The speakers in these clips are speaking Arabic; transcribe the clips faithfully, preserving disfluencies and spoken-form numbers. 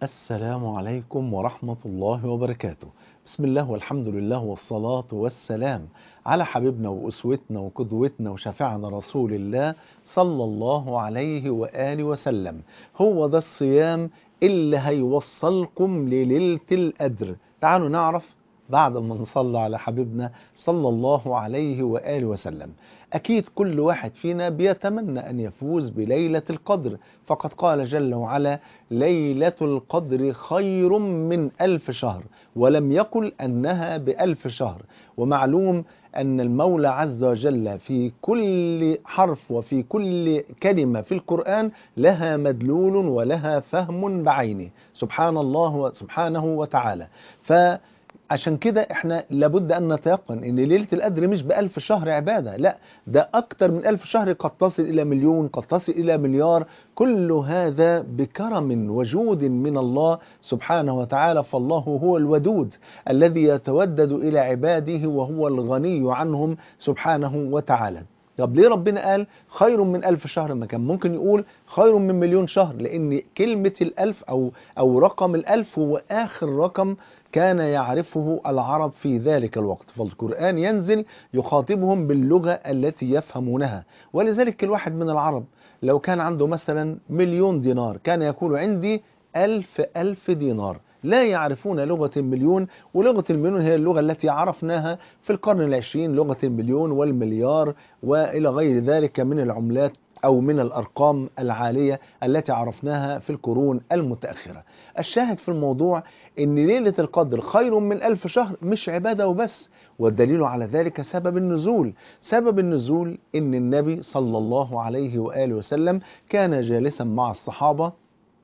السلام عليكم ورحمة الله وبركاته. بسم الله والحمد لله والصلاة والسلام على حبيبنا وأسوتنا وقدوتنا وشفيعنا رسول الله صلى الله عليه وآله وسلم. هو ده الصيام اللي هيوصلكم لليلة القدر. تعالوا نعرف بعد ما نصلي على حبيبنا صلى الله عليه وآله وسلم. أكيد كل واحد فينا بيتمنى أن يفوز بليلة القدر، فقد قال جل وعلا: ليلة القدر خير من ألف شهر، ولم يقل أنها بألف شهر. ومعلوم أن المولى عز وجل في كل حرف وفي كل كلمة في القرآن لها مدلول ولها فهم بعينه، سبحان الله سبحانه وتعالى. ف عشان كده احنا لابد ان نتيقن ان ليلة القدر مش بألف شهر عبادة، لا، ده اكتر من ألف شهر، قد تصل الى مليون، قد تصل الى مليار. كل هذا بكرم وجود من الله سبحانه وتعالى. فالله هو الودود الذي يتودد الى عباده وهو الغني عنهم سبحانه وتعالى. طب ليه ربنا قال خير من ألف شهر؟ ما كان ممكن يقول خير من مليون شهر، لأن كلمة الألف أو أو رقم الألف هو آخر رقم كان يعرفه العرب في ذلك الوقت، فالقرآن ينزل يخاطبهم باللغة التي يفهمونها. ولذلك كل واحد من العرب لو كان عنده مثلا مليون دينار كان يقول: عندي ألف ألف دينار. لا يعرفون لغة المليون، ولغة المليون هي اللغة التي عرفناها في القرن العشرين، لغة المليون والمليار وإلى غير ذلك من العملات أو من الأرقام العالية التي عرفناها في القرون المتأخرة. الشاهد في الموضوع إن ليلة القدر خير من ألف شهر مش عبادة وبس، والدليل على ذلك سبب النزول. سبب النزول إن النبي صلى الله عليه وآله وسلم كان جالسا مع الصحابة،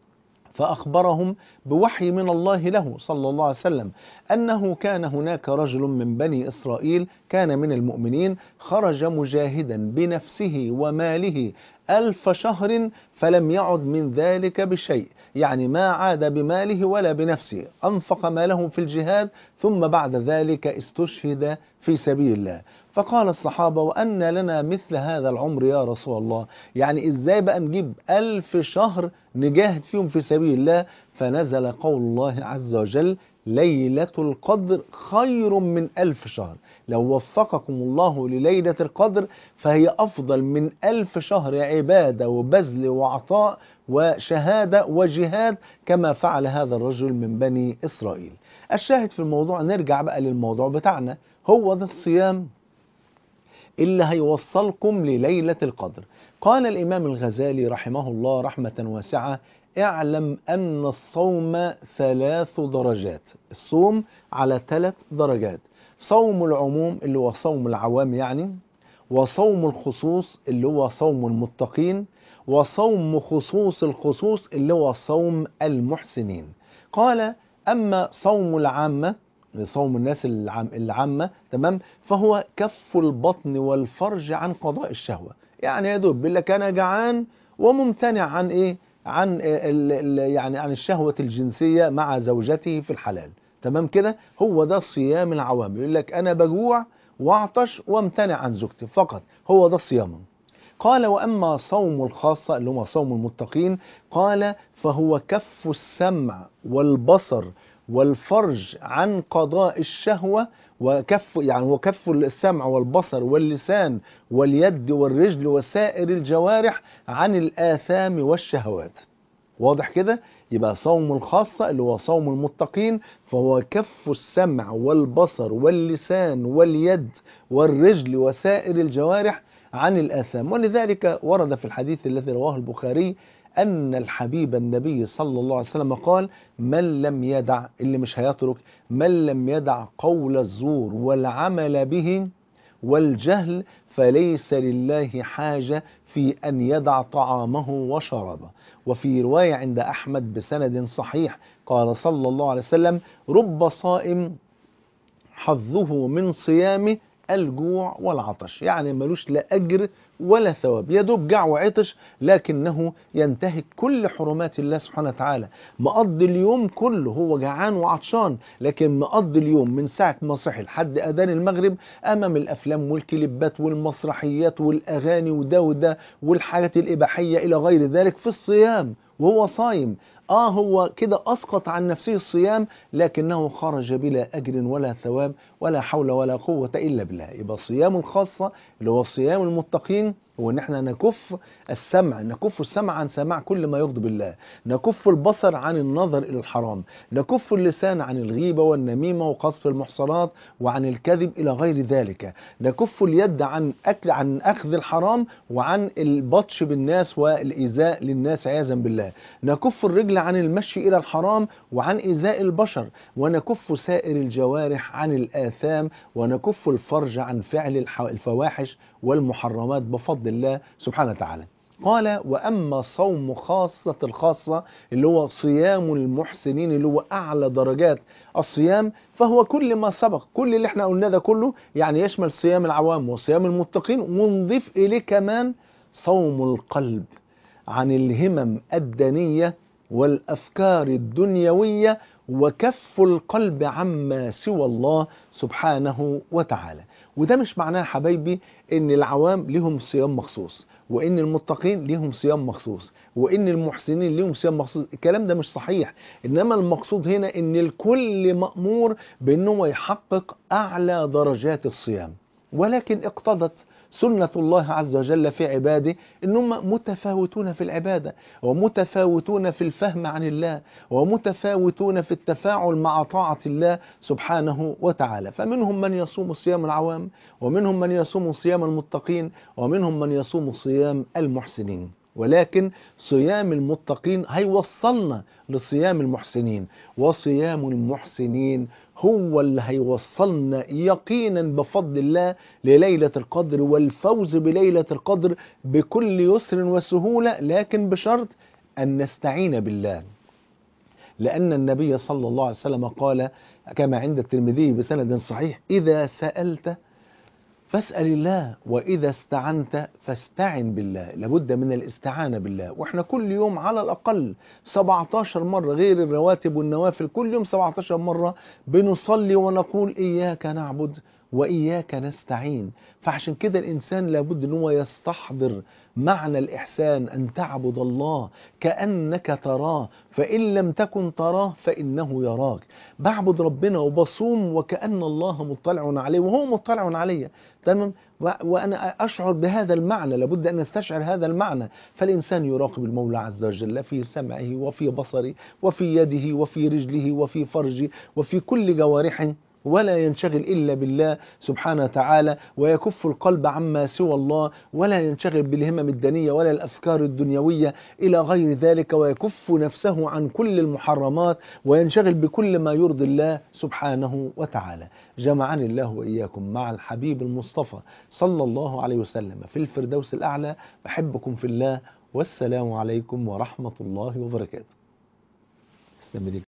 فأخبرهم بوحي من الله له صلى الله عليه وسلم أنه كان هناك رجل من بني إسرائيل كان من المؤمنين خرج مجاهدا بنفسه وماله ألف شهر فلم يعد من ذلك بشيء، يعني ما عاد بماله ولا بنفسه، أنفق ماله في الجهاد ثم بعد ذلك استشهد في سبيل الله. فقال الصحابة: وأن لنا مثل هذا العمر يا رسول الله؟ يعني إزاي بقى نجيب ألف شهر نجاهد فيهم في سبيل الله؟ فنزل قول الله عز وجل: ليلة القدر خير من ألف شهر. لو وفقكم الله لليلة القدر فهي أفضل من ألف شهر عبادة وبذل وعطاء وشهادة وجهاد كما فعل هذا الرجل من بني إسرائيل. الشاهد في الموضوع، نرجع بقى للموضوع بتاعنا، هو ده الصيام اللي هيوصلكم لليلة القدر. قال الإمام الغزالي رحمه الله رحمة واسعة: اعلم أن الصوم ثلاث درجات. الصوم على ثلاث درجات: صوم العموم اللي هو صوم العوام يعني، وصوم الخصوص اللي هو صوم المتقين، وصوم خصوص الخصوص اللي هو صوم المحسنين. قال: أما صوم العامة، صوم الناس العام العامة، تمام، فهو كف البطن والفرج عن قضاء الشهوة. يعني يا دوب بيقول لك أنا جعان وممتنع عن إيه؟ عن ال ال يعني عن الشهوة الجنسية مع زوجته في الحلال، تمام كده. هو ده صيام العوام، يقول لك أنا بجوع واعطش وامتنع عن زوجتي فقط، هو ده صيامه. قال: وأما صوم الخاصة اللي هو صوم المتقين، قال: فهو كف السمع والبصر والفرج عن قضاء الشهوة، وكف يعني هو كف السمع والبصر واللسان واليد والرجل وسائر الجوارح عن الآثام والشهوات. واضح كده؟ يبقى صوم الخاصة اللي هو صوم المتقين فهو كف السمع والبصر واللسان واليد والرجل وسائر الجوارح عن الآثام. ولذلك ورد في الحديث الذي رواه البخاري أن الحبيب النبي صلى الله عليه وسلم قال: من لم يدع، اللي مش هيترك، من لم يدع قول الزور والعمل به والجهل فليس لله حاجة في أن يدع طعامه وشرابه. وفي رواية عند أحمد بسند صحيح قال صلى الله عليه وسلم: رب صائم حظه من صيامه الجوع والعطش. يعني ملوش لا أجر ولا ثواب، يدوب جع وعطش لكنه ينتهك كل حرمات الله سبحانه وتعالى. مقضي اليوم كله هو جعان وعطشان، لكن مقضي اليوم من ساعة ما صحي لحد أذان المغرب أمام الأفلام والكليبات والمسرحيات والأغاني وده وده والحاجات الإباحية إلى غير ذلك في الصيام. وهو صايم. آه هو كده أسقط عن نفسه الصيام، لكنه خرج بلا أجر ولا ثواب ولا حول ولا قوة إلا بالله. يبقى صيام الخاصة اللي هو صيام المتقين هو ان احنا نكف السمع، نكف السمع عن سماع كل ما يغضب الله، نكف البصر عن النظر الى الحرام، نكف اللسان عن الغيبة والنميمة وقذف المحصنات وعن الكذب الى غير ذلك، نكف اليد عن اكل عن اخذ الحرام وعن البطش بالناس والايذاء للناس عياذا بالله، نكف الرجل عن المشي الى الحرام وعن ايذاء البشر، ونكف سائر الجوارح عن الاثام، ونكف الفرج عن فعل الفواحش والمحرمات بفضل الله سبحانه وتعالى. قال وأما صوم خاصة الخاصة اللي هو صيام المحسنين اللي هو أعلى درجات الصيام، فهو كل ما سبق، كل اللي احنا قلنا ده كله يعني يشمل صيام العوام وصيام المتقين، ونضيف إليه كمان صوم القلب عن الهمم الدنية والأفكار الدنيوية، وكف القلب عما سوى الله سبحانه وتعالى. وده مش معناه حبايبي ان العوام لهم صيام مخصوص، وان المتقين لهم صيام مخصوص، وان المحسنين لهم صيام مخصوص. الكلام ده مش صحيح. انما المقصود هنا ان الكل مأمور بانه يحقق اعلى درجات الصيام، ولكن اقتضت سنة الله عز وجل في عباده انهم متفاوتون في العبادة، ومتفاوتون في الفهم عن الله، ومتفاوتون في التفاعل مع طاعة الله سبحانه وتعالى. فمنهم من يصوم صيام العوام، ومنهم من يصوم صيام المتقين، ومنهم من يصوم صيام المحسنين. ولكن صيام المتقين هيوصلنا لصيام المحسنين، وصيام المحسنين هو اللي هيوصلنا يقينا بفضل الله لليلة القدر والفوز بليلة القدر بكل يسر وسهولة، لكن بشرط أن نستعين بالله. لأن النبي صلى الله عليه وسلم قال كما عند الترمذي بسند صحيح: إذا سألت فاسأل الله، وإذا استعنت فاستعن بالله. لابد من الاستعانة بالله. وإحنا كل يوم على الأقل سبعتاشر مرة غير الرواتب والنوافل، كل يوم سبعتاشر مرة بنصلي ونقول إياك نعبد وإياك نستعين. فعشان كده الإنسان لابد أنه يستحضر معنى الإحسان، أن تعبد الله كأنك تراه، فإن لم تكن تراه فإنه يراك. بعبد ربنا وبصوم وكأن الله مطلع عليه وهو مطلع علي، تمام؟ وأنا أشعر بهذا المعنى، لابد أن نستشعر هذا المعنى. فالإنسان يراقب المولى عز وجل في سمعه وفي بصره وفي يده وفي رجله وفي فرجه وفي كل جوارحه، ولا ينشغل إلا بالله سبحانه وتعالى، ويكف القلب عما سوى الله، ولا ينشغل بالهمم الدنية ولا الأفكار الدنيوية إلى غير ذلك، ويكف نفسه عن كل المحرمات، وينشغل بكل ما يرضي الله سبحانه وتعالى. جمعني الله وإياكم مع الحبيب المصطفى صلى الله عليه وسلم في الفردوس الأعلى. بحبكم في الله، والسلام عليكم ورحمة الله وبركاته.